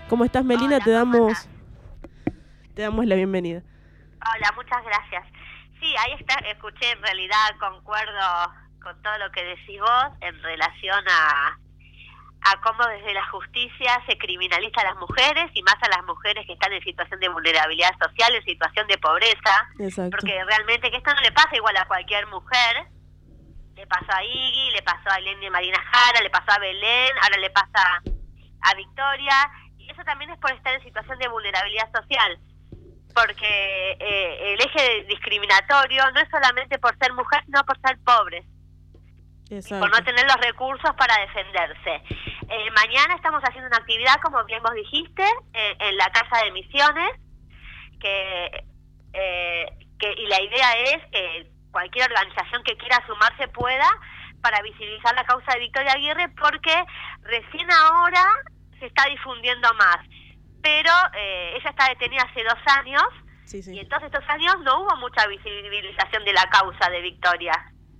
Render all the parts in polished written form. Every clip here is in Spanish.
¿Cómo estás, Melina? Hola, ¿cómo estás? Te damos la bienvenida. Hola, muchas gracias. Sí, ahí está, escuché, en realidad concuerdo con todo lo que decís vos en relación a cómo desde la justicia se criminaliza a las mujeres y más a las mujeres que están en situación de vulnerabilidad social, en situación de pobreza. Exacto. Porque realmente que esto no le pasa igual a cualquier mujer. Le pasó a Iggy, le pasó a Eleni Marina Jara, le pasó a Belén, ahora le pasa a Victoria. Y eso también es por estar en situación de vulnerabilidad social. Porque el eje discriminatorio no es solamente por ser mujer, sino por ser pobres. Exacto. Por no tener los recursos para defenderse. Mañana estamos haciendo una actividad, como bien vos dijiste, en la Casa de Misiones, y la idea es que cualquier organización que quiera sumarse pueda, para visibilizar la causa de Victoria Aguirre, porque recién ahora se está difundiendo más. Pero ella está detenida hace 2 años, Sí. Y en todos estos años no hubo mucha visibilización de la causa de Victoria.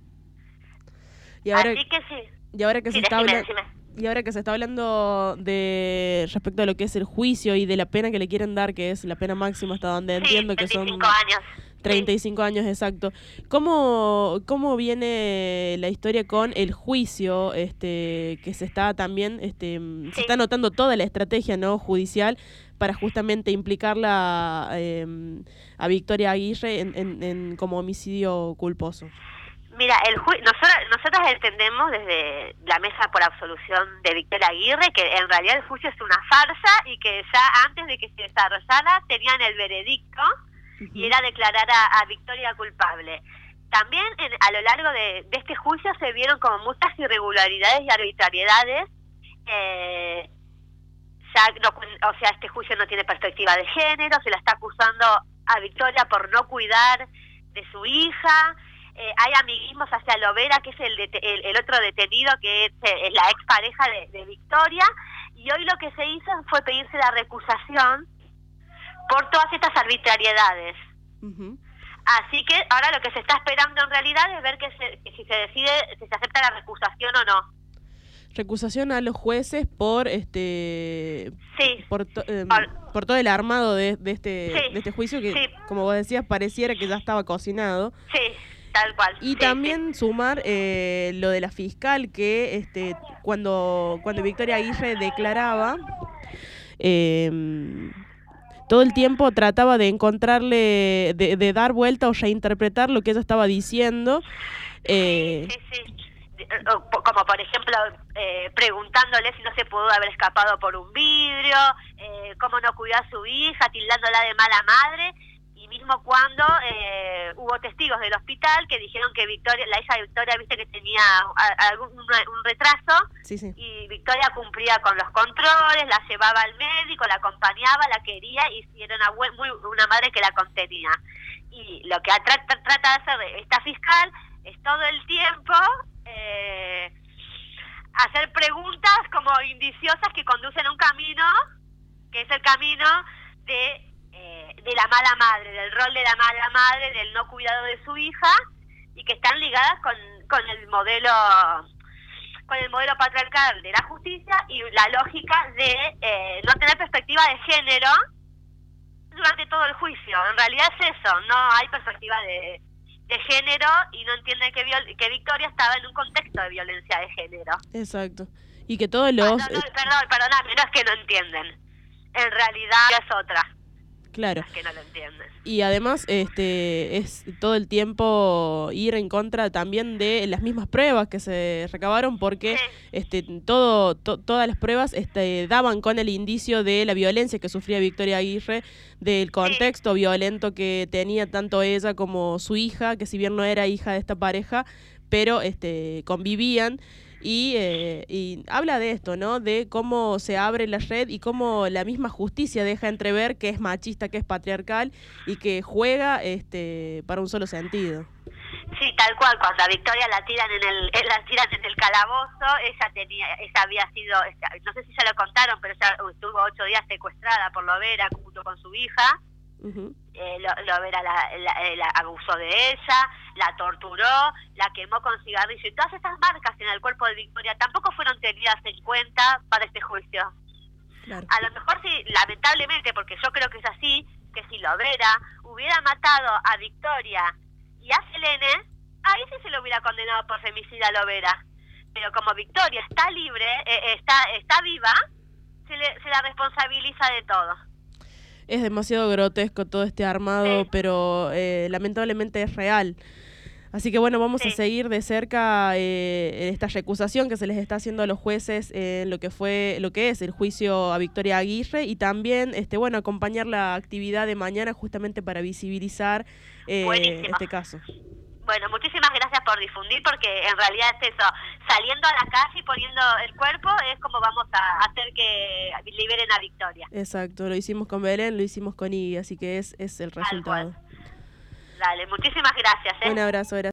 Y ahora, así que sí. Y ahora que sí, se está decime. Y ahora que se está hablando de respecto a lo que es el juicio y de la pena que le quieren dar, que es la pena máxima, hasta donde entiendo que son 35 años. 35 años, exacto. ¿Cómo viene la historia con el juicio, que se está también, se está notando toda la estrategia, ¿no?, judicial para justamente implicarla a Victoria Aguirre en como homicidio culposo? Mira, nosotras entendemos desde la Mesa por Absolución de Victoria Aguirre que en realidad el juicio es una farsa y que ya antes de que se desarrollara tenían el veredicto y era declarar a Victoria culpable. También a lo largo de este juicio se vieron como muchas irregularidades y arbitrariedades. Este juicio no tiene perspectiva de género, se la está acusando a Victoria por no cuidar de su hija. Hay amiguismos hacia Lovera, que es el otro detenido, que es la expareja de Victoria, y hoy lo que se hizo fue pedirse la recusación por todas estas arbitrariedades. Así que ahora lo que se está esperando en realidad es ver que si se decide, si se acepta la recusación o no. Recusación a los jueces por por todo el armado de este juicio que, como vos decías, pareciera que ya estaba cocinado. Sí, tal cual. Y también sumar lo de la fiscal, que cuando Victoria Aguirre declaraba, todo el tiempo trataba de encontrarle, de dar vuelta o reinterpretar lo que ella estaba diciendo. Sí. Como por ejemplo preguntándole si no se pudo haber escapado por un vidrio, cómo no cuidó a su hija, tildándola de mala madre, y mismo cuando hubo testigos del hospital que dijeron que la hija de Victoria, viste que tenía un retraso, y Victoria cumplía con los controles, la llevaba al médico, la acompañaba, la quería, y era una madre que la contenía. Y lo que trata de hacer esta fiscal es todo el tiempo hacer preguntas como indiciosas que conducen a un camino, que es el camino de la mala madre, del rol de la mala madre, del no cuidado de su hija, y que están ligadas con el modelo patriarcal de la justicia y la lógica de no tener perspectiva de género durante todo el juicio. En realidad es eso, no hay perspectiva de género, y no entienden que Victoria estaba en un contexto de violencia de género. Exacto. Y que todos los... Perdóname, no es que no entienden. En realidad es otra. Claro. Es que no lo entienden. Y además es todo el tiempo ir en contra también de las mismas pruebas que se recabaron, porque todas las pruebas daban con el indicio de la violencia que sufría Victoria Aguirre, del contexto violento que tenía tanto ella como su hija, que si bien no era hija de esta pareja, pero convivían. Y habla de esto, ¿no? De cómo se abre la red y cómo la misma justicia deja entrever que es machista, que es patriarcal y que juega para un solo sentido. Sí, tal cual. Cuando a Victoria la tiran en el calabozo, ella había sido, no sé si ya lo contaron, pero ella estuvo 8 días secuestrada por Lovera junto con su hija. Lovera la abusó de ella, la torturó, la quemó con cigarrillo, y todas estas marcas en el cuerpo de Victoria tampoco fueron tenidas en cuenta para este juicio. Claro. A lo mejor si, lamentablemente, porque yo creo que es así, que si Lovera hubiera matado a Victoria y a Selene, ahí sí se lo hubiera condenado por femicida a Lovera. Pero como Victoria está libre, está viva, se la responsabiliza de todo. Es demasiado grotesco todo este armado, Sí. pero lamentablemente es real. Así que bueno, vamos a seguir de cerca esta recusación que se les está haciendo a los jueces en lo que es el juicio a Victoria Aguirre, y también bueno, acompañar la actividad de mañana justamente para visibilizar este caso. Bueno, muchísimas gracias por difundir, porque en realidad es eso, saliendo a la calle y poniendo el cuerpo es como vamos a hacer que liberen a Victoria. Exacto, lo hicimos con Belén, lo hicimos con Iggy, así que es el resultado. Dale, muchísimas gracias. Un abrazo, gracias.